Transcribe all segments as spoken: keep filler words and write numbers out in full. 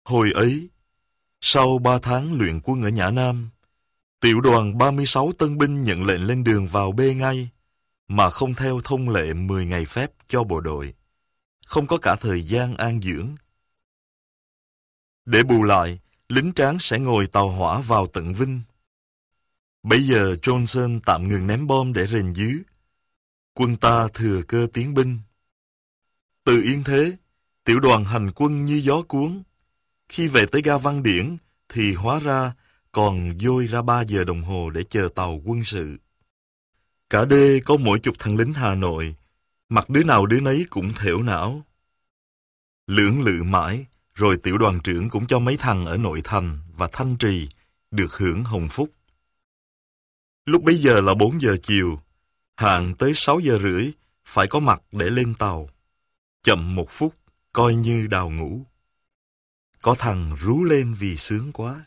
Hồi ấy, sau ba tháng luyện quân ở Nhã Nam, tiểu đoàn ba mươi sáu tân binh nhận lệnh lên đường vào B ngay, mà không theo thông lệ mười ngày phép cho bộ đội, không có cả thời gian an dưỡng. Để bù lại, lính tráng sẽ ngồi tàu hỏa vào tận Vinh. Bây giờ Johnson tạm ngừng ném bom để rền giữ. Quân ta thừa cơ tiến binh. Từ Yên Thế, tiểu đoàn hành quân như gió cuốn. Khi về tới ga Văn Điển, thì hóa ra còn dôi ra ba giờ đồng hồ để chờ tàu quân sự. Cả đê có mỗi chục thằng lính Hà Nội, mặt đứa nào đứa nấy cũng thểu não. Lưỡng lự mãi, rồi tiểu đoàn trưởng cũng cho mấy thằng ở nội thành và Thanh Trì được hưởng hồng phúc. Lúc bấy giờ là bốn giờ chiều, hạn tới sáu giờ rưỡi phải có mặt để lên tàu. Chậm một phút, coi như đào ngũ. Có thằng rú lên vì sướng quá.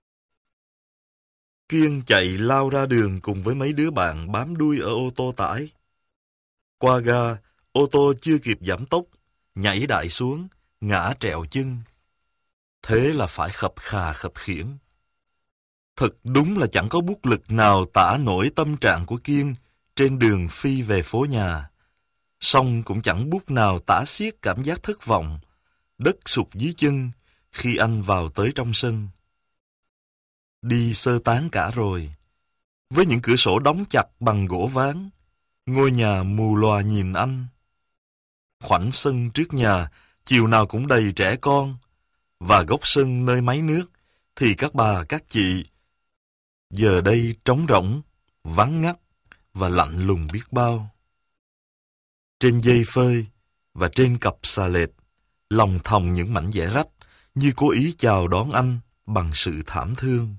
Kiên chạy lao ra đường cùng với mấy đứa bạn bám đuôi ở ô tô tải. Qua ga, ô tô chưa kịp giảm tốc, nhảy đại xuống, ngã trẹo chân. Thế là phải khập khà khập khiễng. Thật đúng là chẳng có bút lực nào tả nổi tâm trạng của Kiên trên đường phi về phố nhà. Song cũng chẳng bút nào tả xiết cảm giác thất vọng, đất sụt dưới chân khi anh vào tới trong sân. Đi sơ tán cả rồi. Với những cửa sổ đóng chặt bằng gỗ ván, ngôi nhà mù lòa nhìn anh. Khoảnh sân trước nhà chiều nào cũng đầy trẻ con, và góc sân nơi máy nước thì các bà các chị giờ đây trống rỗng, vắng ngắt và lạnh lùng biết bao. Trên dây phơi và trên cặp xà lệch, lòng thòng những mảnh vẽ rách như cố ý chào đón anh bằng sự thảm thương.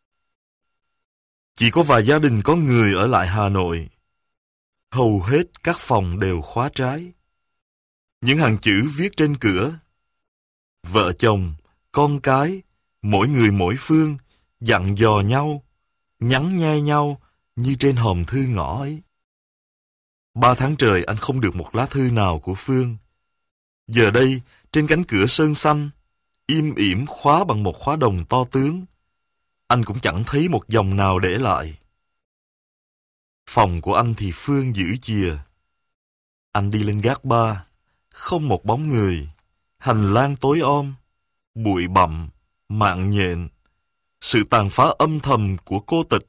Chỉ có vài gia đình có người ở lại Hà Nội. Hầu hết các phòng đều khóa trái. Những hàng chữ viết trên cửa: vợ chồng, con cái, mỗi người mỗi phương, dặn dò nhau, nhắn nhe nhau như trên hòm thư ngõ ấy. Ba tháng trời anh không được một lá thư nào của Phương. Giờ đây, trên cánh cửa sơn xanh, im ỉm khóa bằng một khóa đồng to tướng, anh cũng chẳng thấy một dòng nào để lại. Phòng của anh thì Phương giữ chìa. Anh đi lên gác ba, không một bóng người, hành lang tối om, bụi bặm, mạng nhện, sự tàn phá âm thầm của cô tịch.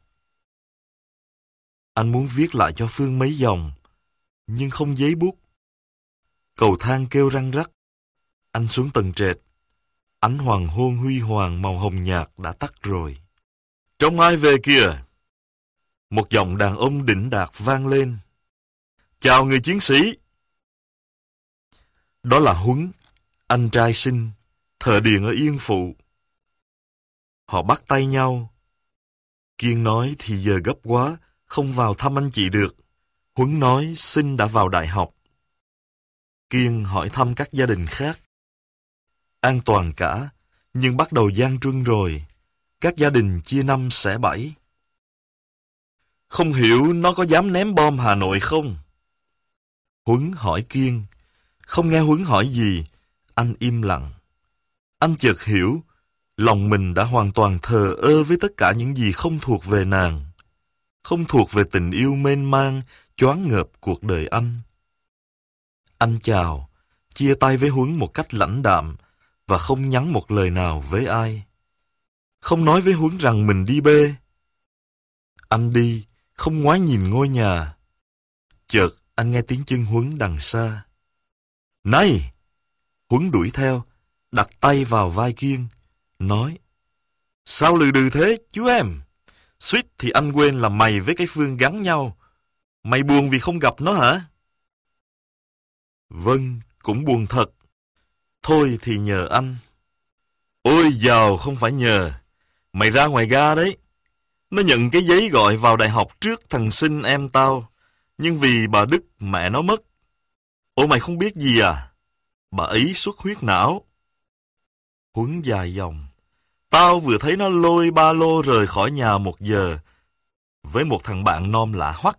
Anh muốn viết lại cho Phương mấy dòng, nhưng không giấy bút. Cầu thang kêu răng rắc. Anh xuống tầng trệt. Ánh hoàng hôn huy hoàng màu hồng nhạt đã tắt rồi. Trông ai về kìa? Một giọng đàn ông đỉnh đạt vang lên. Chào người chiến sĩ. Đó là Huấn, anh trai sinh, thợ điện ở Yên Phụ. Họ bắt tay nhau. Kiên nói thì giờ gấp quá, không vào thăm anh chị được. Huấn nói Sinh đã vào đại học. Kiên hỏi thăm các gia đình khác. An toàn cả, nhưng bắt đầu gian truân rồi. Các gia đình chia năm xẻ bảy. Không hiểu nó có dám ném bom Hà Nội không? Huấn hỏi Kiên. Không nghe Huấn hỏi gì, anh im lặng. Anh chợt hiểu, lòng mình đã hoàn toàn thờ ơ với tất cả những gì không thuộc về nàng. Không thuộc về tình yêu mênh mang, choáng ngợp cuộc đời anh. Anh chào, chia tay với Huấn một cách lãnh đạm và không nhắn một lời nào với ai. Không nói với Huấn rằng mình đi bê. Anh đi, không ngoái nhìn ngôi nhà. Chợt anh nghe tiếng chân Huấn đằng xa. Này! Huấn đuổi theo, đặt tay vào vai Kiên, nói: Sao lừ đừ thế, chú em? Suýt thì anh quên là mày với cái Phương gắn nhau. Mày buồn vì không gặp nó hả? Vâng, cũng buồn thật. Thôi thì nhờ anh. Ôi giàu, không phải nhờ. Mày ra ngoài ga đấy. Nó nhận cái giấy gọi vào đại học trước thằng Sinh em tao. Nhưng vì bà Đức mẹ nó mất. Ôi mày không biết gì à? Bà ấy xuất huyết não. Huấn dài dòng. Tao vừa thấy nó lôi ba lô rời khỏi nhà một giờ với một thằng bạn nom lạ hoắc.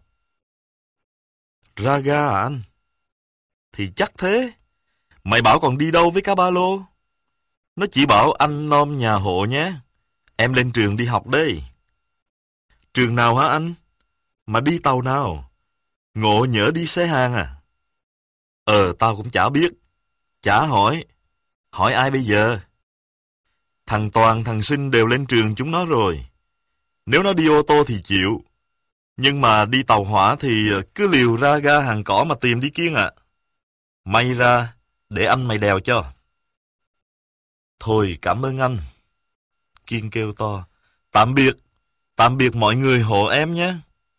Ra ga à anh? Thì chắc thế. Mày bảo còn đi đâu với cả ba lô? Nó chỉ bảo anh nom nhà hộ nhé. Em lên trường đi học đây. Trường nào hả anh? Mà đi tàu nào? Ngộ nhỡ đi xe hàng à? Ờ, tao cũng chả biết. Chả hỏi. Hỏi ai bây giờ? Thằng Toàn, thằng Sinh đều lên trường chúng nó rồi. Nếu nó đi ô tô thì chịu. Nhưng mà đi tàu hỏa thì cứ liều ra ga Hàng Cỏ mà tìm đi Kiên ạ. À. May ra, để anh mày đèo cho. Thôi, cảm ơn anh. Kiên kêu to. Tạm biệt. Tạm biệt mọi người hộ em nhé.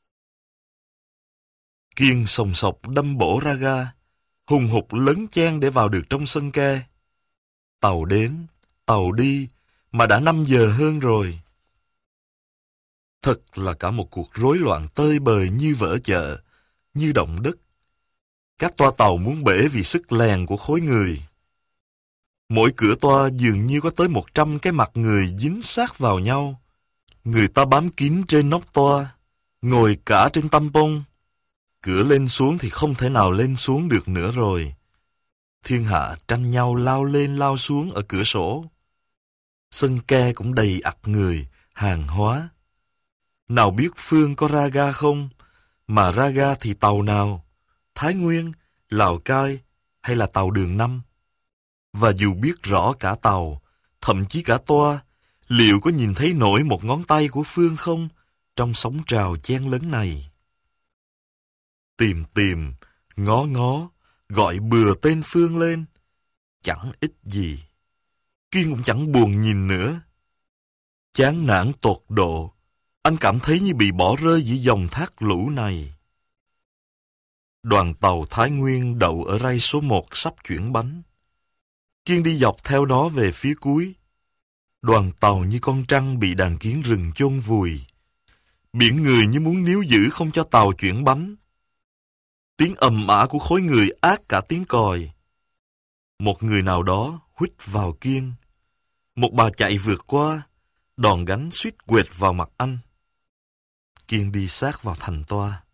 Kiên sòng sọc đâm bổ ra ga, hùng hục lấn chan để vào được trong sân ke. Tàu đến, tàu đi, mà đã năm giờ hơn rồi. Thật là cả một cuộc rối loạn tơi bời như vỡ chợ, như động đất. Các toa tàu muốn bể vì sức lèn của khối người. Mỗi cửa toa dường như có tới một trăm cái mặt người dính sát vào nhau. Người ta bám kín trên nóc toa, ngồi cả trên tăm bông. Cửa lên xuống thì không thể nào lên xuống được nữa rồi. Thiên hạ tranh nhau lao lên lao xuống ở cửa sổ. Sân ke cũng đầy ặc người, hàng hóa. Nào biết Phương có ra ga không? Mà ra ga thì tàu nào? Thái Nguyên, Lào Cai hay là tàu đường năm? Và dù biết rõ cả tàu, thậm chí cả toa, liệu có nhìn thấy nổi một ngón tay của Phương không trong sóng trào chen lấn này? Tìm tìm, ngó ngó, gọi bừa tên Phương lên. Chẳng ích gì. Kiên cũng chẳng buồn nhìn nữa. Chán nản tột độ, anh cảm thấy như bị bỏ rơi giữa dòng thác lũ này. Đoàn tàu Thái Nguyên đậu ở ray số một sắp chuyển bánh. Kiên đi dọc theo nó về phía cuối. Đoàn tàu như con trăng bị đàn kiến rừng chôn vùi. Biển người như muốn níu giữ không cho tàu chuyển bánh. Tiếng ầm ĩ của khối người ác cả tiếng còi. Một người nào đó huýt vào Kiên. Một bà chạy vượt qua, đòn gánh suýt quệt vào mặt anh. Kiên đi sát vào thành toa.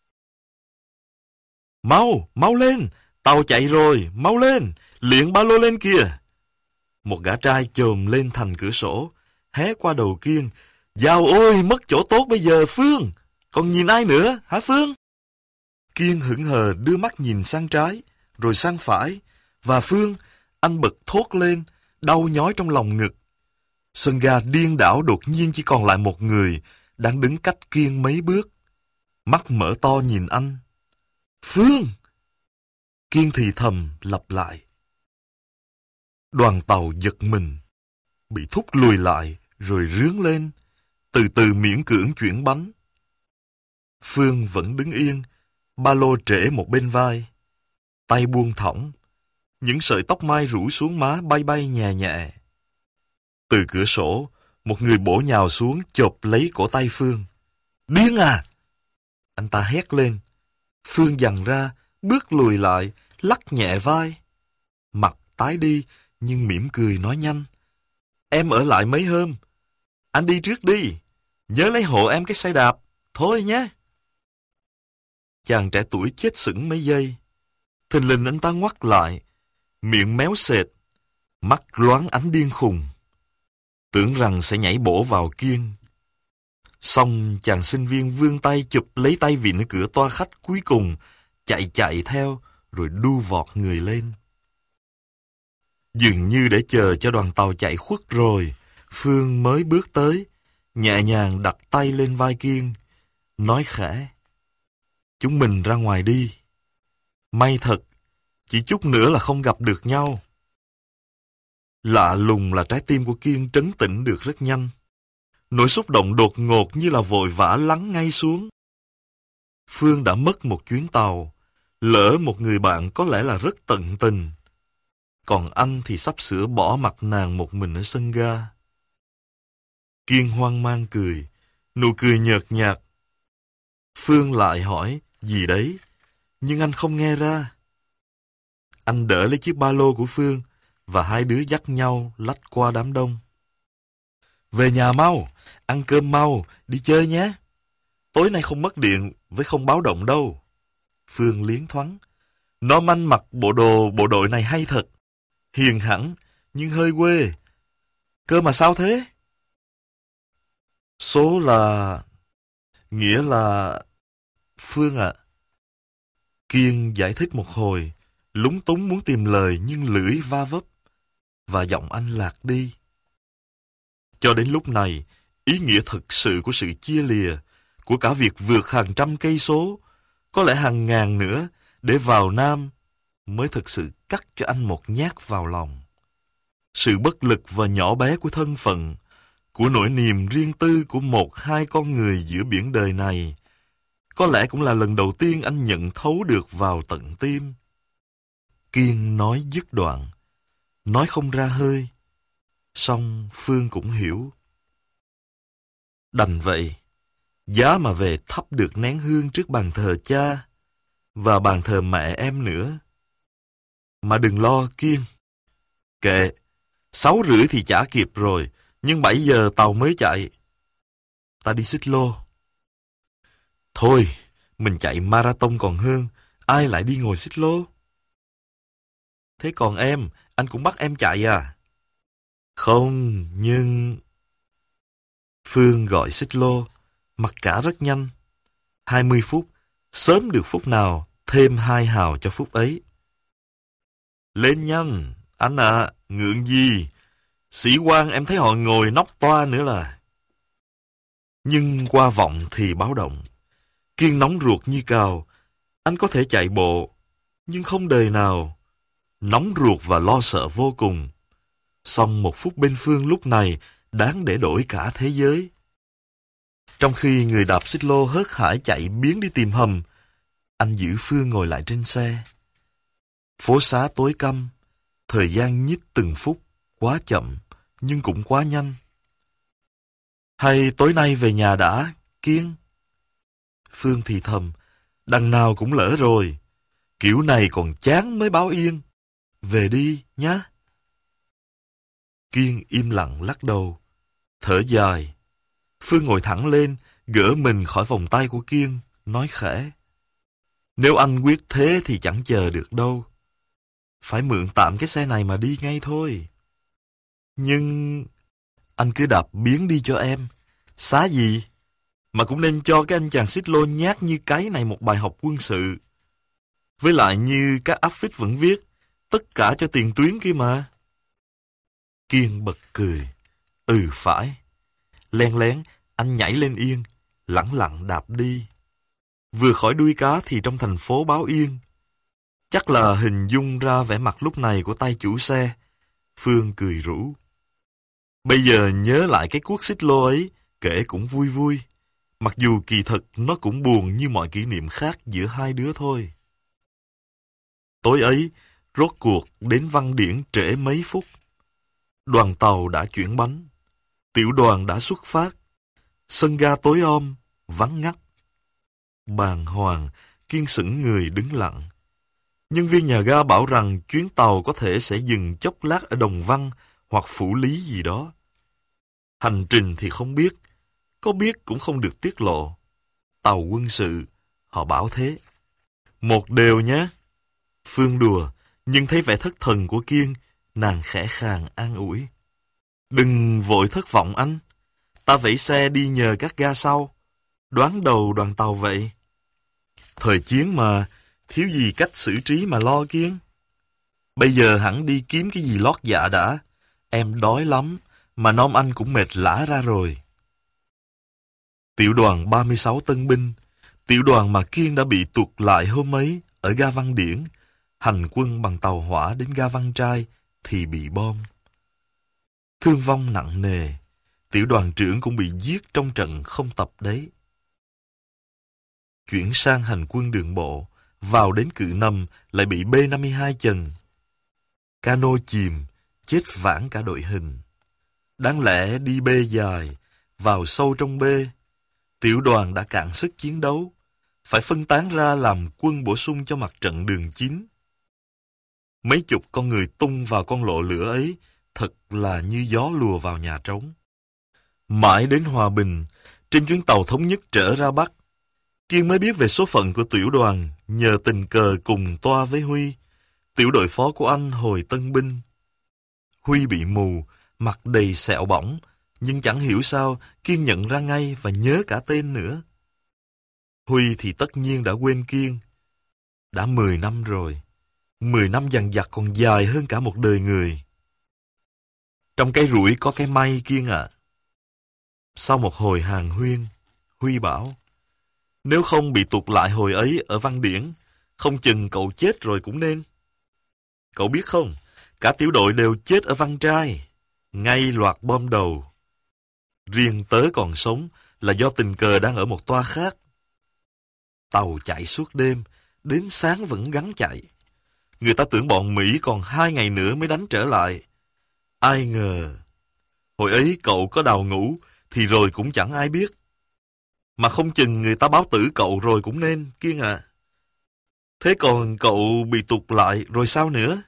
Mau, mau lên, tàu chạy rồi, mau lên, liệng ba lô lên kìa. Một gã trai chồm lên thành cửa sổ, hé qua đầu Kiên. Dào ôi, mất chỗ tốt bây giờ, Phương. Còn nhìn ai nữa, hả Phương? Kiên hững hờ đưa mắt nhìn sang trái, rồi sang phải. Và Phương, anh bật thốt lên, đau nhói trong lòng ngực. Sân ga điên đảo đột nhiên chỉ còn lại một người, đang đứng cách Kiên mấy bước. Mắt mở to nhìn anh. Phương! Kiên thì thầm lặp lại. Đoàn tàu giật mình, bị thúc lùi lại, rồi rướn lên, từ từ miễn cưỡng chuyển bánh. Phương vẫn đứng yên, ba lô trễ một bên vai, tay buông thõng, những sợi tóc mai rủ xuống má bay bay nhẹ nhẹ. Từ cửa sổ, một người bổ nhào xuống chộp lấy cổ tay Phương. Điên à! Anh ta hét lên. Phương giằng ra, bước lùi lại, lắc nhẹ vai. Mặt tái đi, nhưng mỉm cười nói nhanh. Em ở lại mấy hôm. Anh đi trước đi. Nhớ lấy hộ em cái xe đạp. Thôi nhé. Chàng trẻ tuổi chết sững mấy giây. Thình lình anh ta ngoắt lại, miệng méo sệt, mắt loáng ánh điên khùng. Tưởng rằng sẽ nhảy bổ vào Kiên. Xong chàng sinh viên vươn tay chụp lấy tay vịn ở cửa toa khách cuối cùng, chạy chạy theo, rồi đu vọt người lên. Dường như để chờ cho đoàn tàu chạy khuất rồi, Phương mới bước tới, nhẹ nhàng đặt tay lên vai Kiên, nói khẽ. Chúng mình ra ngoài đi. May thật, chỉ chút nữa là không gặp được nhau. Lạ lùng là trái tim của Kiên trấn tĩnh được rất nhanh. Nỗi xúc động đột ngột như là vội vã lắng ngay xuống. Phương đã mất một chuyến tàu, lỡ một người bạn có lẽ là rất tận tình. Còn anh thì sắp sửa bỏ mặt nàng một mình ở sân ga. Kiên hoang mang cười, nụ cười nhợt nhạt. Phương lại hỏi gì đấy, nhưng anh không nghe ra. Anh đỡ lấy chiếc ba lô của Phương, và hai đứa dắt nhau lách qua đám đông. Về nhà mau, ăn cơm mau, đi chơi nhé. Tối nay không mất điện với không báo động đâu. Phương liến thoáng. Nó manh mặc bộ đồ bộ đội này hay thật. Hiền hẳn, nhưng hơi quê. Cơ mà sao thế? Số là... Nghĩa là... Phương ạ. À. Kiên giải thích một hồi, lúng túng muốn tìm lời nhưng lưỡi va vấp, và giọng anh lạc đi. Cho đến lúc này, ý nghĩa thực sự của sự chia lìa, của cả việc vượt hàng trăm cây số, có lẽ hàng ngàn nữa, để vào Nam, mới thực sự cắt cho anh một nhát vào lòng. Sự bất lực và nhỏ bé của thân phận, của nỗi niềm riêng tư của một hai con người giữa biển đời này, có lẽ cũng là lần đầu tiên anh nhận thấu được vào tận tim. Kiên nói dứt đoạn, nói không ra hơi, song Phương cũng hiểu. Đành vậy, giá mà về thắp được nén hương trước bàn thờ cha và bàn thờ mẹ em nữa. Mà đừng lo Kiên. Kệ, sáu rưỡi thì chả kịp rồi, nhưng bảy giờ tàu mới chạy. Ta đi xích lô. Thôi, mình chạy marathon còn hơn, ai lại đi ngồi xích lô? Thế còn em, anh cũng bắt em chạy à? Không, nhưng... Phương gọi xích lô, mặc cả rất nhanh. Hai mươi phút, sớm được phút nào, thêm hai hào cho phút ấy. Lên nhanh, anh ạ, à, ngượng gì? Sĩ quan em thấy họ ngồi nóc toa nữa là. Nhưng qua vọng thì báo động. Kiên nóng ruột như cào. Anh có thể chạy bộ, nhưng không đời nào. Nóng ruột và lo sợ vô cùng. Song một phút bên Phương lúc này đáng để đổi cả thế giới. Trong khi người đạp xích lô hớt hải chạy biến đi tìm hầm, anh giữ Phương ngồi lại trên xe. Phố xá tối căm, thời gian nhích từng phút, quá chậm, nhưng cũng quá nhanh. Hay tối nay về nhà đã, Kiên? Phương thì thầm, đằng nào cũng lỡ rồi. Kiểu này còn chán mới báo yên. Về đi, nhá. Kiên im lặng lắc đầu, thở dài. Phương ngồi thẳng lên, gỡ mình khỏi vòng tay của Kiên, nói khẽ. Nếu anh quyết thế thì chẳng chờ được đâu. Phải mượn tạm cái xe này mà đi ngay thôi. Nhưng... anh cứ đạp biến đi cho em. Xá gì? Mà cũng nên cho cái anh chàng xích lô nhát như cái này một bài học quân sự. Với lại như các áp phích vẫn viết, tất cả cho tiền tuyến kia mà. Kiên bật cười. Ừ phải. Len lén, anh nhảy lên yên, lẳng lặng đạp đi. Vừa khỏi đuôi cá thì trong thành phố báo yên. Chắc là hình dung ra vẻ mặt lúc này của tay chủ xe. Phương cười rũ. Bây giờ nhớ lại cái cuốc xích lô ấy, kể cũng vui vui. Mặc dù kỳ thực nó cũng buồn như mọi kỷ niệm khác giữa hai đứa thôi. Tối ấy, rốt cuộc đến Văn Điển trễ mấy phút. Đoàn tàu đã chuyển bánh. Tiểu đoàn đã xuất phát. Sân ga tối om, vắng ngắt. Bàng hoàng, Kiên sững người đứng lặng. Nhân viên nhà ga bảo rằng chuyến tàu có thể sẽ dừng chốc lát ở Đồng Văn hoặc Phủ Lý gì đó. Hành trình thì không biết, có biết cũng không được tiết lộ. Tàu quân sự, họ bảo thế. Một đều nhé. Phương đùa, nhưng thấy vẻ thất thần của Kiên, nàng khẽ khàng an ủi. Đừng vội thất vọng anh. Ta vẫy xe đi nhờ các ga sau. Đoán đầu đoàn tàu vậy. Thời chiến mà, thiếu gì cách xử trí mà lo Kiên. Bây giờ hẳn đi kiếm cái gì lót dạ đã. Em đói lắm, mà nom anh cũng mệt lả ra rồi. Tiểu đoàn ba mươi sáu tân binh, tiểu đoàn mà Kiên đã bị tuột lại hôm ấy ở ga Văn Điển, hành quân bằng tàu hỏa đến ga Văn Trai thì bị bom. Thương vong nặng nề, tiểu đoàn trưởng cũng bị giết trong trận không tập đấy. Chuyển sang hành quân đường bộ, vào đến Cự Nâm lại bị B năm mươi hai chần. Cano chìm, chết vãn cả đội hình. Đáng lẽ đi B dài, vào sâu trong B, tiểu đoàn đã cạn sức chiến đấu, phải phân tán ra làm quân bổ sung cho mặt trận đường chín. Mấy chục con người tung vào con lộ lửa ấy, thật là như gió lùa vào nhà trống. Mãi đến Hòa Bình, trên chuyến tàu thống nhất trở ra Bắc, Kiên mới biết về số phận của tiểu đoàn nhờ tình cờ cùng toa với Huy, tiểu đội phó của anh hồi tân binh. Huy bị mù, mặt đầy sẹo bỏng, nhưng chẳng hiểu sao Kiên nhận ra ngay và nhớ cả tên nữa. Huy thì tất nhiên đã quên Kiên. Đã mười năm rồi. Mười năm dằng dặc còn dài hơn cả một đời người. Trong cái rủi có cái may, Kiên ạ. À. Sau một hồi hàn huyên, Huy bảo, nếu không bị tụt lại hồi ấy ở Văn Điển, không chừng cậu chết rồi cũng nên. Cậu biết không, cả tiểu đội đều chết ở Văn Trai, ngay loạt bom đầu. Riêng tớ còn sống là do tình cờ đang ở một toa khác. Tàu chạy suốt đêm, đến sáng vẫn gắng chạy. Người ta tưởng bọn Mỹ còn hai ngày nữa mới đánh trở lại. Ai ngờ, hồi ấy cậu có đào ngũ thì rồi cũng chẳng ai biết. Mà không chừng người ta báo tử cậu rồi cũng nên, Kiên ạ. À. Thế còn cậu bị tụt lại rồi sao nữa?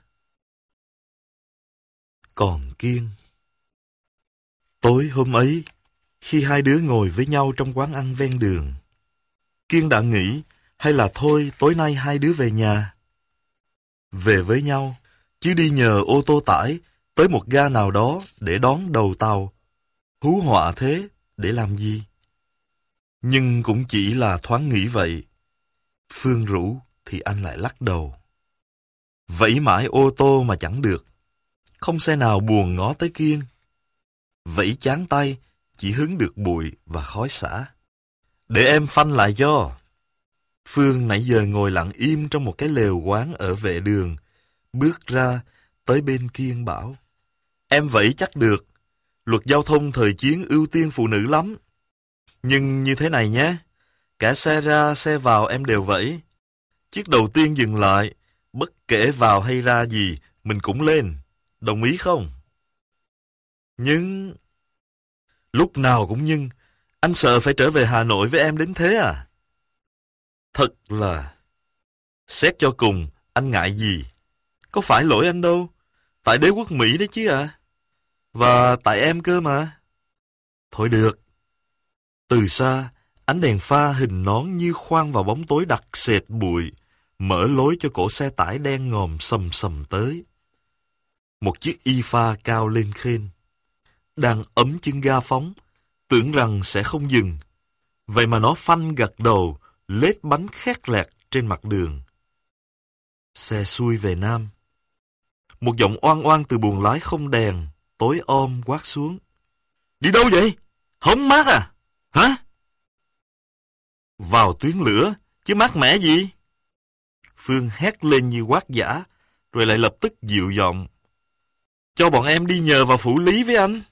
Còn Kiên. Tối hôm ấy, khi hai đứa ngồi với nhau trong quán ăn ven đường, Kiên đã nghĩ hay là thôi tối nay hai đứa về nhà. Về với nhau, chứ đi nhờ ô tô tải tới một ga nào đó để đón đầu tàu. Hú họa thế, để làm gì? Nhưng cũng chỉ là thoáng nghĩ vậy. Phương rủ thì anh lại lắc đầu. Vẫy mãi ô tô mà chẳng được. Không xe nào buồn ngó tới Kiên. Vẫy chán tay, chỉ hứng được bụi và khói xả. Để em phanh lại cho. Phương nãy giờ ngồi lặng im trong một cái lều quán ở vệ đường. Bước ra, tới bên Kiên bảo. Em vẫy chắc được. Luật giao thông thời chiến ưu tiên phụ nữ lắm. Nhưng như thế này nhé. Cả xe ra, xe vào em đều vẫy. Chiếc đầu tiên dừng lại. Bất kể vào hay ra gì, mình cũng lên. Đồng ý không? Nhưng... Lúc nào cũng nhưng. Anh sợ phải trở về Hà Nội với em đến thế à? Thật là... Xét cho cùng, anh ngại gì? Có phải lỗi anh đâu. Tại đế quốc Mỹ đấy chứ à? Và tại em cơ mà. Thôi được. Từ xa, ánh đèn pha hình nón như khoan vào bóng tối đặc sệt bụi, mở lối cho cỗ xe tải đen ngòm sầm sầm tới. Một chiếc y pha cao lên khên. Đang ấm chân ga phóng, tưởng rằng sẽ không dừng. Vậy mà nó phanh gật đầu, lết bánh khét lẹt trên mặt đường. Xe xuôi về Nam. Một giọng oan oan từ buồng lái không đèn, tối om quát xuống. Đi đâu vậy? Hóng mát à? Hả? Vào tuyến lửa, chứ mát mẻ gì? Phương hét lên như quát dã, rồi lại lập tức dịu giọng. Cho bọn em đi nhờ vào Phủ Lý với anh.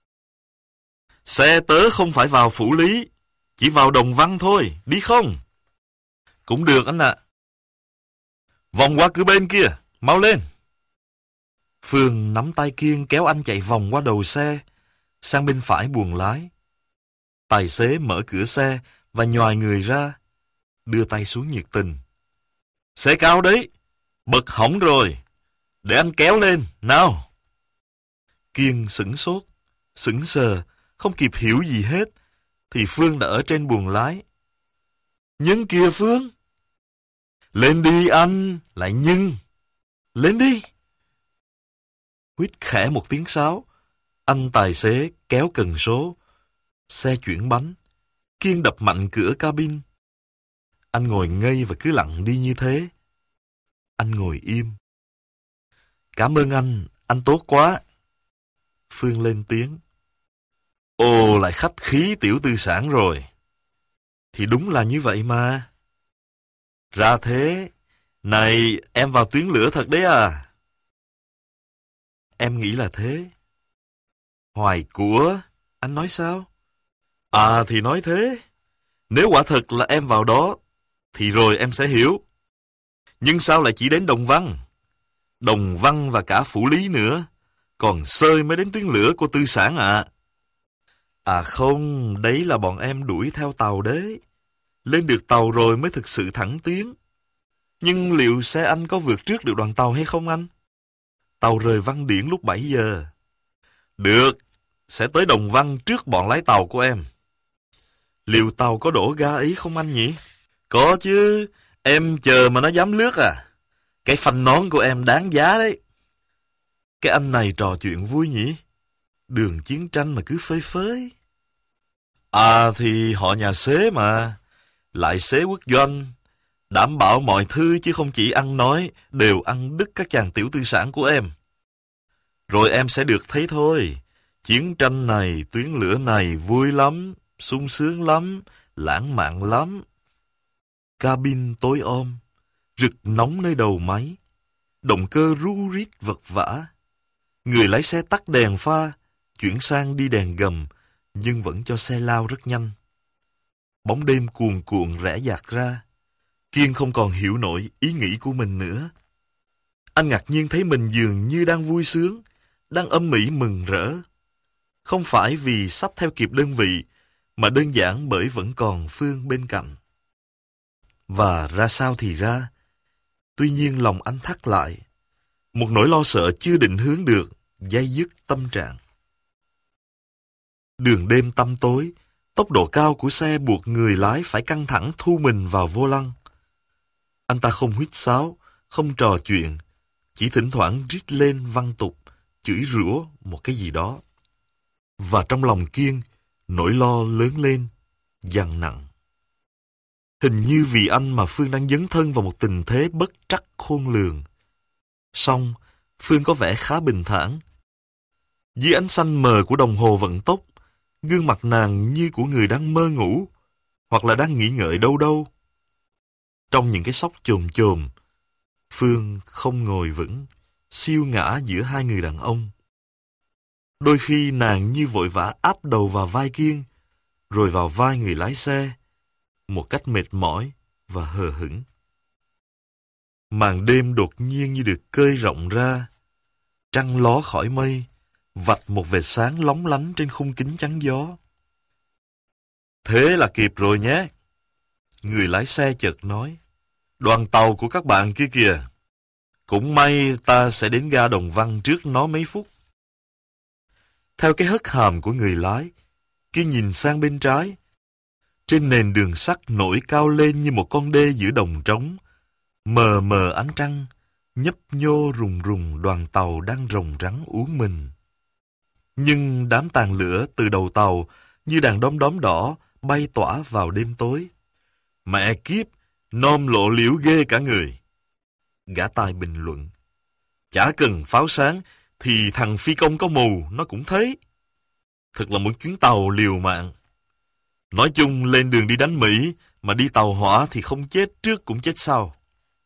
Xe tớ không phải vào Phủ Lý, chỉ vào Đồng Văn thôi, đi không? Cũng được anh ạ. À. Vòng qua cửa bên kia, mau lên. Phương nắm tay Kiên kéo anh chạy vòng qua đầu xe, sang bên phải buồng lái. Tài xế mở cửa xe và nhoài người ra, đưa tay xuống nhiệt tình. Xe cao đấy, bật hỏng rồi, để anh kéo lên, nào. Kiên sửng sốt, sững sờ, không kịp hiểu gì hết, thì Phương đã ở trên buồng lái. Nhưng kìa Phương. Lên đi anh, lại nhưng. Lên đi. Huýt khẽ một tiếng sáo, anh tài xế kéo cần số. Xe chuyển bánh, Kiên đập mạnh cửa cabin. Anh ngồi ngây và cứ lặng đi như thế. Anh ngồi im. Cảm ơn anh, anh tốt quá. Phương lên tiếng. Ồ, lại khách khí tiểu tư sản rồi. Thì đúng là như vậy mà. Ra thế. Này, em vào tuyến lửa thật đấy à? Em nghĩ là thế. Hoài của, anh nói sao? À thì nói thế. Nếu quả thật là em vào đó, thì rồi em sẽ hiểu. Nhưng sao lại chỉ đến Đồng Văn? Đồng Văn và cả Phủ Lý nữa. Còn xơi mới đến tuyến lửa của tư sản ạ. À. À không, đấy là bọn em đuổi theo tàu đấy. Lên được tàu rồi mới thực sự thẳng tiến. Nhưng liệu xe anh có vượt trước được đoàn tàu hay không anh? Tàu rời Văn Điển lúc bảy giờ. Được, sẽ tới Đồng Văn trước bọn lái tàu của em. Liệu tàu có đổ ga ấy không anh nhỉ? Có chứ, em chờ mà nó dám lướt à. Cái phanh nón của em đáng giá đấy. Cái anh này trò chuyện vui nhỉ? Đường chiến tranh mà cứ phơi phới. À thì họ nhà xế mà, lại xế quốc doanh, đảm bảo mọi thứ chứ không chỉ ăn nói, đều ăn đứt các chàng tiểu tư sản của em. Rồi em sẽ được thấy thôi, chiến tranh này, tuyến lửa này vui lắm, sung sướng lắm, lãng mạn lắm. Cabin tối om, rực nóng nơi đầu máy, động cơ ru rít vật vã. Người lái xe tắt đèn pha, chuyển sang đi đèn gầm, nhưng vẫn cho xe lao rất nhanh. Bóng đêm cuồn cuộn rẽ dạt ra. Kiên không còn hiểu nổi ý nghĩ của mình nữa. Anh ngạc nhiên thấy mình dường như đang vui sướng, đang âm ỉ mừng rỡ. Không phải vì sắp theo kịp đơn vị, mà đơn giản bởi vẫn còn Phương bên cạnh. Và ra sao thì ra. Tuy nhiên lòng anh thắt lại. Một nỗi lo sợ chưa định hướng được, day dứt tâm trạng. Đường đêm tăm tối, tốc độ cao của xe buộc người lái phải căng thẳng thu mình vào vô lăng. Anh ta không huýt sáo, không trò chuyện, chỉ thỉnh thoảng rít lên văng tục, chửi rủa một cái gì đó. Và trong lòng Kiên, nỗi lo lớn lên, dằn nặng. Hình như vì anh mà Phương đang dấn thân vào một tình thế bất trắc khôn lường. Song, Phương có vẻ khá bình thản. Dưới ánh xanh mờ của đồng hồ vận tốc, gương mặt nàng như của người đang mơ ngủ, hoặc là đang nghĩ ngợi đâu đâu. Trong những cái sóc chồm chồm, Phương không ngồi vững, siêu ngã giữa hai người đàn ông. Đôi khi nàng như vội vã áp đầu vào vai Kiên, rồi vào vai người lái xe, một cách mệt mỏi và hờ hững. Màn đêm đột nhiên như được cơi rộng ra, trăng ló khỏi mây, vạch một vệt sáng lóng lánh trên khung kính chắn gió. Thế là kịp rồi nhé. Người lái xe chợt nói. Đoàn tàu của các bạn kia kìa. Cũng may ta sẽ đến ga Đồng Văn trước nó mấy phút. Theo cái hất hàm của người lái, Kiên nhìn sang bên trái. Trên nền đường sắt nổi cao lên như một con đê giữa đồng trống. Mờ mờ ánh trăng, nhấp nhô rùng rùng đoàn tàu đang rồng rắn uốn mình. Nhưng đám tàn lửa từ đầu tàu như đàn đom đóm đỏ bay tỏa vào đêm tối. Mẹ kiếp, nom lộ liễu ghê cả người. Gã tài bình luận. Chả cần pháo sáng thì thằng phi công có mù nó cũng thấy. Thật là một chuyến tàu liều mạng. Nói chung lên đường đi đánh Mỹ mà đi tàu hỏa thì không chết trước cũng chết sau.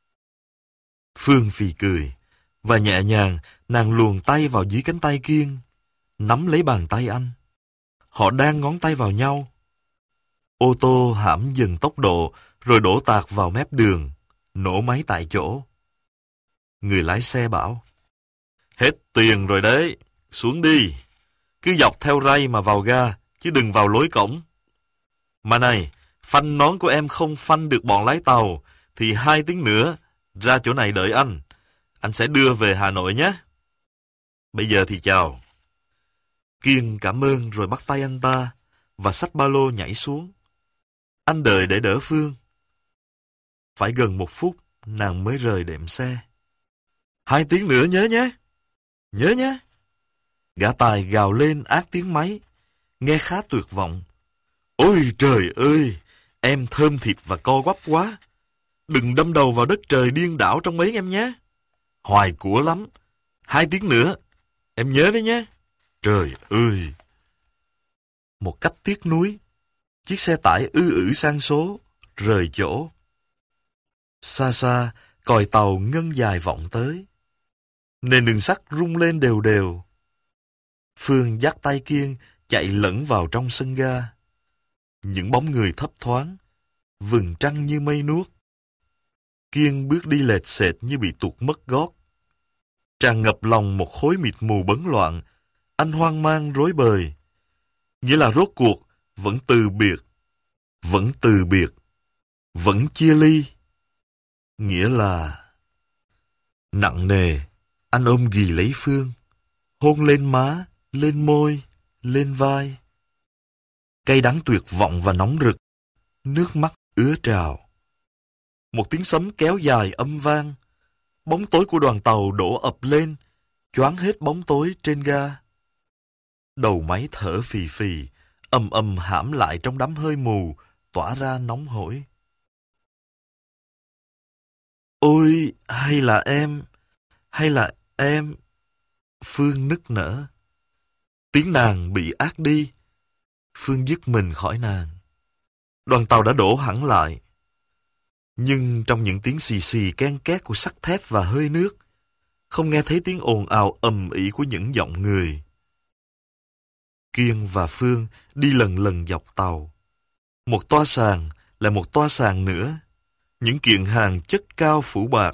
Phương phì cười và nhẹ nhàng nàng luồn tay vào dưới cánh tay Kiên, nắm lấy bàn tay anh. Họ đang ngón tay vào nhau. Ô tô hãm dừng tốc độ rồi đổ tạt vào mép đường, nổ máy tại chỗ. Người lái xe bảo, hết tiền rồi đấy, xuống đi. Cứ dọc theo ray mà vào ga, chứ đừng vào lối cổng. Mà này, phanh nón của em không phanh được bọn lái tàu, thì hai tiếng nữa ra chỗ này đợi anh. Anh sẽ đưa về Hà Nội nhé. Bây giờ thì chào. Kiên cảm ơn rồi bắt tay anh ta và xách ba lô nhảy xuống. Anh đợi để đỡ Phương. Phải gần một phút nàng mới rời đệm xe. Hai tiếng nữa nhớ nhé. Nhớ nhé. Gã tài gào lên át tiếng máy, nghe khá tuyệt vọng. Ôi trời ơi, em thơm thịt và co quắp quá. Đừng đâm đầu vào đất trời điên đảo trong mấy em nhé. Hoài của lắm. Hai tiếng nữa. Em nhớ đấy nhé. Trời ơi. Một cách tiếc nuối, chiếc xe tải ư ử sang số, rời chỗ. Xa xa, còi tàu ngân dài vọng tới. Nền đường sắt rung lên đều đều. Phương dắt tay Kiên chạy lẫn vào trong sân ga. Những bóng người thấp thoáng, vầng trăng như mây nuốt. Kiên bước đi lệch xệch như bị tuột mất gót. Tràn ngập lòng một khối mịt mù bấn loạn, anh hoang mang rối bời. Nghĩa là rốt cuộc, vẫn từ biệt, vẫn từ biệt, vẫn chia ly. Nghĩa là... Nặng nề, anh ôm ghì lấy Phương, hôn lên má, lên môi, lên vai. Cay đắng tuyệt vọng và nóng rực, nước mắt ứa trào. Một tiếng sấm kéo dài âm vang, bóng tối của đoàn tàu đổ ập lên, choáng hết bóng tối trên ga. Đầu máy thở phì phì, ầm ầm hãm lại trong đám hơi mù, tỏa ra nóng hổi. Ôi, hay là em, hay là em... Phương nức nở. Tiếng nàng bị át đi. Phương dứt mình khỏi nàng. Đoàn tàu đã đổ hẳn lại. Nhưng trong những tiếng xì xì ken két của sắt thép và hơi nước, không nghe thấy tiếng ồn ào ầm ĩ của những giọng người. Kiên và Phương đi lần lần dọc tàu. Một toa sàn là một toa sàn nữa. Những kiện hàng chất cao phủ bạc.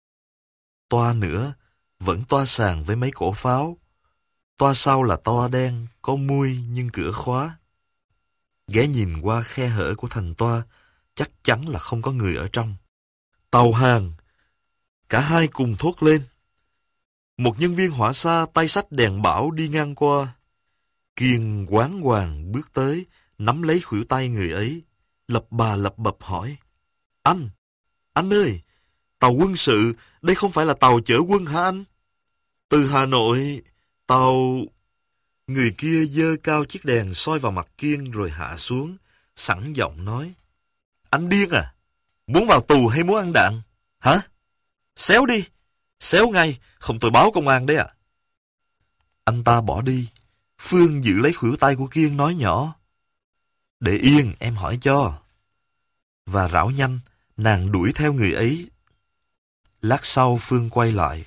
Toa nữa vẫn toa sàn với mấy cổ pháo. Toa sau là toa đen, có mui nhưng cửa khóa. Ghé nhìn qua khe hở của thành toa, chắc chắn là không có người ở trong. Tàu hàng. Cả hai cùng thốt lên. Một nhân viên hỏa xa tay xách đèn bão đi ngang qua. Kiên quán hoàng bước tới, nắm lấy khuỷu tay người ấy, lập bà lập bập hỏi. Anh, anh ơi, tàu quân sự, đây không phải là tàu chở quân hả anh? Từ Hà Nội, tàu... Người kia giơ cao chiếc đèn soi vào mặt Kiên rồi hạ xuống, sẵn giọng nói. Anh điên à? Muốn vào tù hay muốn ăn đạn? Hả? Xéo đi, xéo ngay, không tôi báo công an đấy ạ. À. Anh ta bỏ đi. Phương giữ lấy khuỷu tay của Kiên nói nhỏ. Để yên, em hỏi cho. Và rảo nhanh, nàng đuổi theo người ấy. Lát sau Phương quay lại.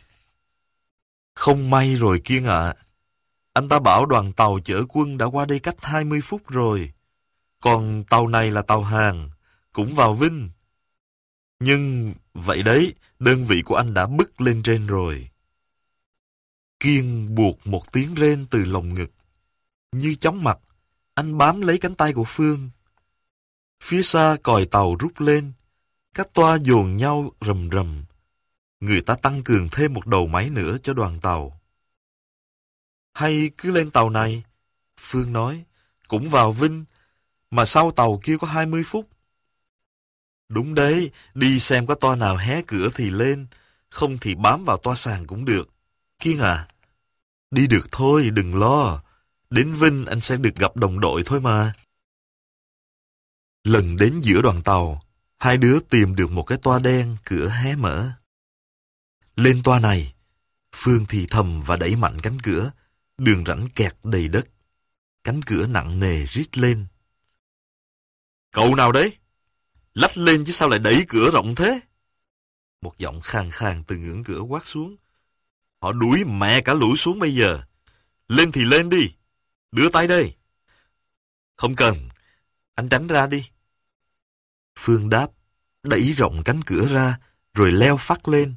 Không may rồi Kiên ạ. À. Anh ta bảo đoàn tàu chở quân đã qua đây cách hai mươi phút rồi. Còn tàu này là tàu hàng, cũng vào Vinh. Nhưng vậy đấy, đơn vị của anh đã bứt lên trên rồi. Kiên buộc một tiếng rên từ lồng ngực. Như chóng mặt, anh bám lấy cánh tay của Phương. Phía xa còi tàu rút lên, các toa dồn nhau rầm rầm. Người ta tăng cường thêm một đầu máy nữa cho đoàn tàu. Hay cứ lên tàu này, Phương nói, cũng vào Vinh, mà sau tàu kia có hai mươi phút. Đúng đấy, đi xem có toa nào hé cửa thì lên, không thì bám vào toa sàn cũng được. Kiên à, đi được thôi, đừng lo. Đến Vinh anh sẽ được gặp đồng đội thôi mà. Lần đến giữa đoàn tàu, hai đứa tìm được một cái toa đen, cửa hé mở. Lên toa này, Phương thì thầm và đẩy mạnh cánh cửa, đường rãnh kẹt đầy đất. Cánh cửa nặng nề rít lên. Cậu nào đấy? Lách lên chứ sao lại đẩy cửa rộng thế? Một giọng khàn khàn từ ngưỡng cửa quát xuống. Họ đuổi mẹ cả lũ xuống bây giờ. Lên thì lên đi. Đưa tay đây. Không cần. Anh tránh ra đi. Phương đáp, đẩy rộng cánh cửa ra, rồi leo phắt lên.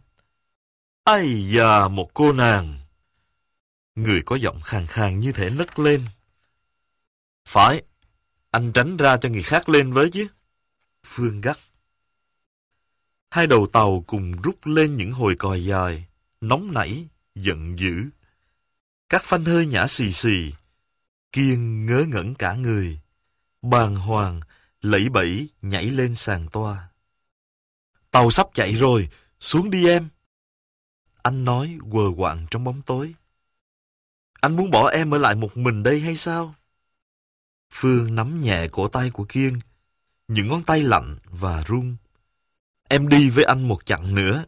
Ây da, một cô nàng. Người có giọng khàn khàn như thể nấc lên. Phải, anh tránh ra cho người khác lên với chứ. Phương gắt. Hai đầu tàu cùng rút lên những hồi còi dài, nóng nảy, giận dữ. Các phanh hơi nhả xì xì. Kiên ngớ ngẩn cả người. Bàng hoàng, lẫy bẫy nhảy lên sàn toa. Tàu sắp chạy rồi, xuống đi em. Anh nói quờ quạng trong bóng tối. Anh muốn bỏ em ở lại một mình đây hay sao? Phương nắm nhẹ cổ tay của Kiên, những ngón tay lạnh và run. Em đi với anh một chặng nữa.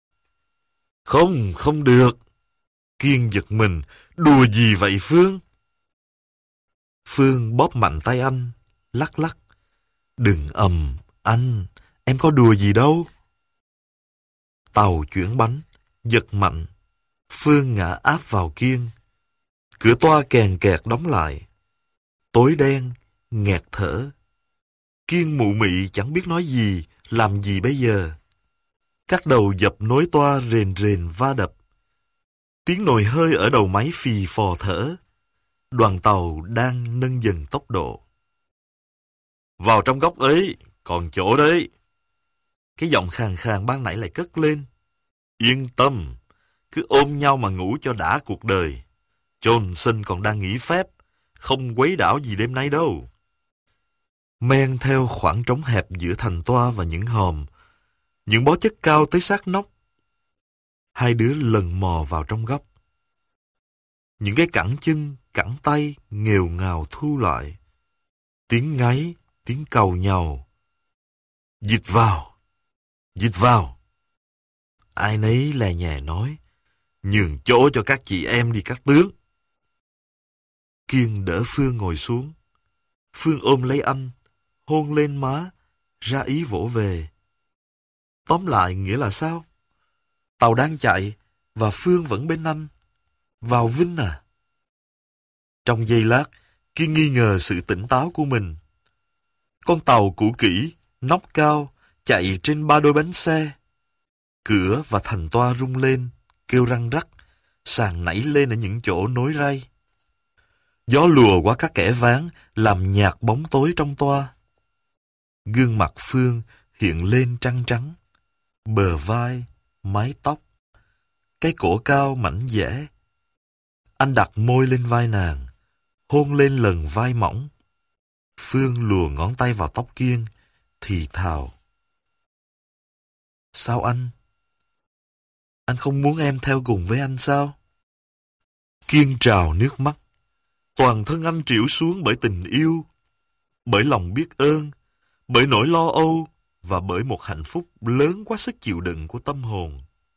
Không, không được. Kiên giật mình. Đùa gì vậy Phương? Phương bóp mạnh tay anh, lắc lắc. Đừng ầm, anh, em có đùa gì đâu. Tàu chuyển bánh, giật mạnh. Phương ngã áp vào Kiên. Cửa toa kèn kẹt đóng lại. Tối đen, nghẹt thở. Kiên mụ mị chẳng biết nói gì, làm gì bây giờ. Các đầu dập nối toa rền rền va đập. Tiếng nồi hơi ở đầu máy phì phò thở. Đoàn tàu đang nâng dần tốc độ. Vào trong góc ấy, còn chỗ đấy. Cái giọng khàn khàn ban nãy lại cất lên. Yên tâm, cứ ôm nhau mà ngủ cho đã cuộc đời. Johnson còn đang nghỉ phép, không quấy đảo gì đêm nay đâu. Men theo khoảng trống hẹp giữa thành toa và những hòm, những bó chất cao tới sát nóc. Hai đứa lần mò vào trong góc. Những cái cẳng chân, cẳng tay nghèo ngào thu lại. Tiếng ngáy, tiếng cầu nhàu. Dịch vào, dịch vào. Ai nấy lè nhè nói, nhường chỗ cho các chị em đi các tướng. Kiên đỡ Phương ngồi xuống. Phương ôm lấy anh, hôn lên má, ra ý vỗ về. Tóm lại nghĩa là sao? Tàu đang chạy, và Phương vẫn bên anh. Vào Vinh à? Trong giây lát, Kiên nghi ngờ sự tỉnh táo của mình. Con tàu cũ kỹ, nóc cao, chạy trên ba đôi bánh xe. Cửa và thành toa rung lên, kêu răng rắc, sàn nảy lên ở những chỗ nối ray. Gió lùa qua các kẽ ván, làm nhạt bóng tối trong toa. Gương mặt Phương hiện lên trăng trắng, bờ vai, mái tóc, cái cổ cao mảnh dẻ. Anh đặt môi lên vai nàng, hôn lên lần vai mỏng. Phương lùa ngón tay vào tóc Kiên, thì thào. Sao anh? Anh không muốn em theo cùng với anh sao? Kiên trào nước mắt. Toàn thân anh trĩu xuống bởi tình yêu, bởi lòng biết ơn, bởi nỗi lo âu và bởi một hạnh phúc lớn quá sức chịu đựng của tâm hồn.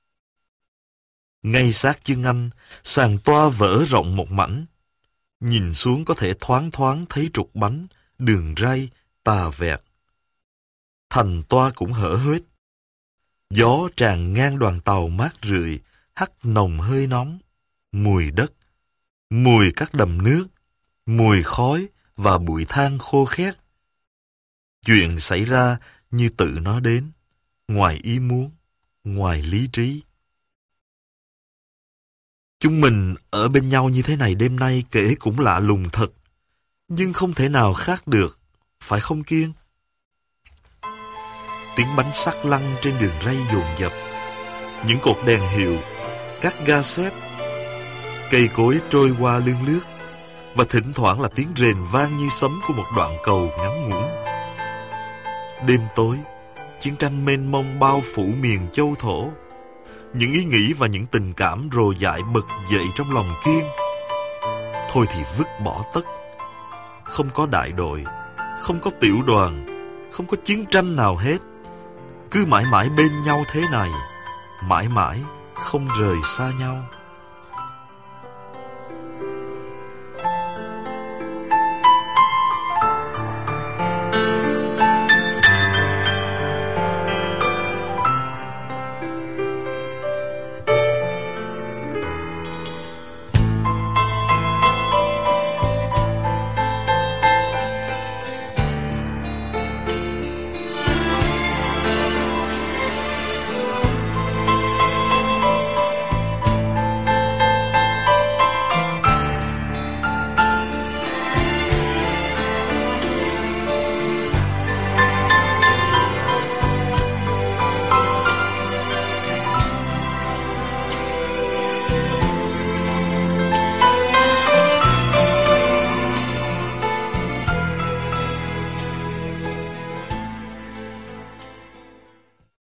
Ngay sát chân anh, sàn toa vỡ rộng một mảnh. Nhìn xuống có thể thoáng thoáng thấy trục bánh, đường ray, tà vẹt. Thành toa cũng hở hớt. Gió tràn ngang đoàn tàu mát rượi, hắt nồng hơi nóng, mùi đất, mùi các đầm nước, mùi khói và bụi than khô khét. Chuyện xảy ra như tự nó đến, ngoài ý muốn, ngoài lý trí. Chúng mình ở bên nhau như thế này đêm nay kể cũng lạ lùng thật, nhưng không thể nào khác được, phải không Kiên? Tiếng bánh sắt lăn trên đường ray dồn dập, những cột đèn hiệu, các ga xếp, cây cối trôi qua lươn lướt, và thỉnh thoảng là tiếng rền vang như sấm của một đoạn cầu ngắn ngủn. Đêm tối, chiến tranh mênh mông bao phủ miền châu thổ. Những ý nghĩ và những tình cảm rồ dại bật dậy trong lòng Kiên. Thôi thì vứt bỏ tất. Không có đại đội, không có tiểu đoàn, không có chiến tranh nào hết. Cứ mãi mãi bên nhau thế này, mãi mãi không rời xa nhau.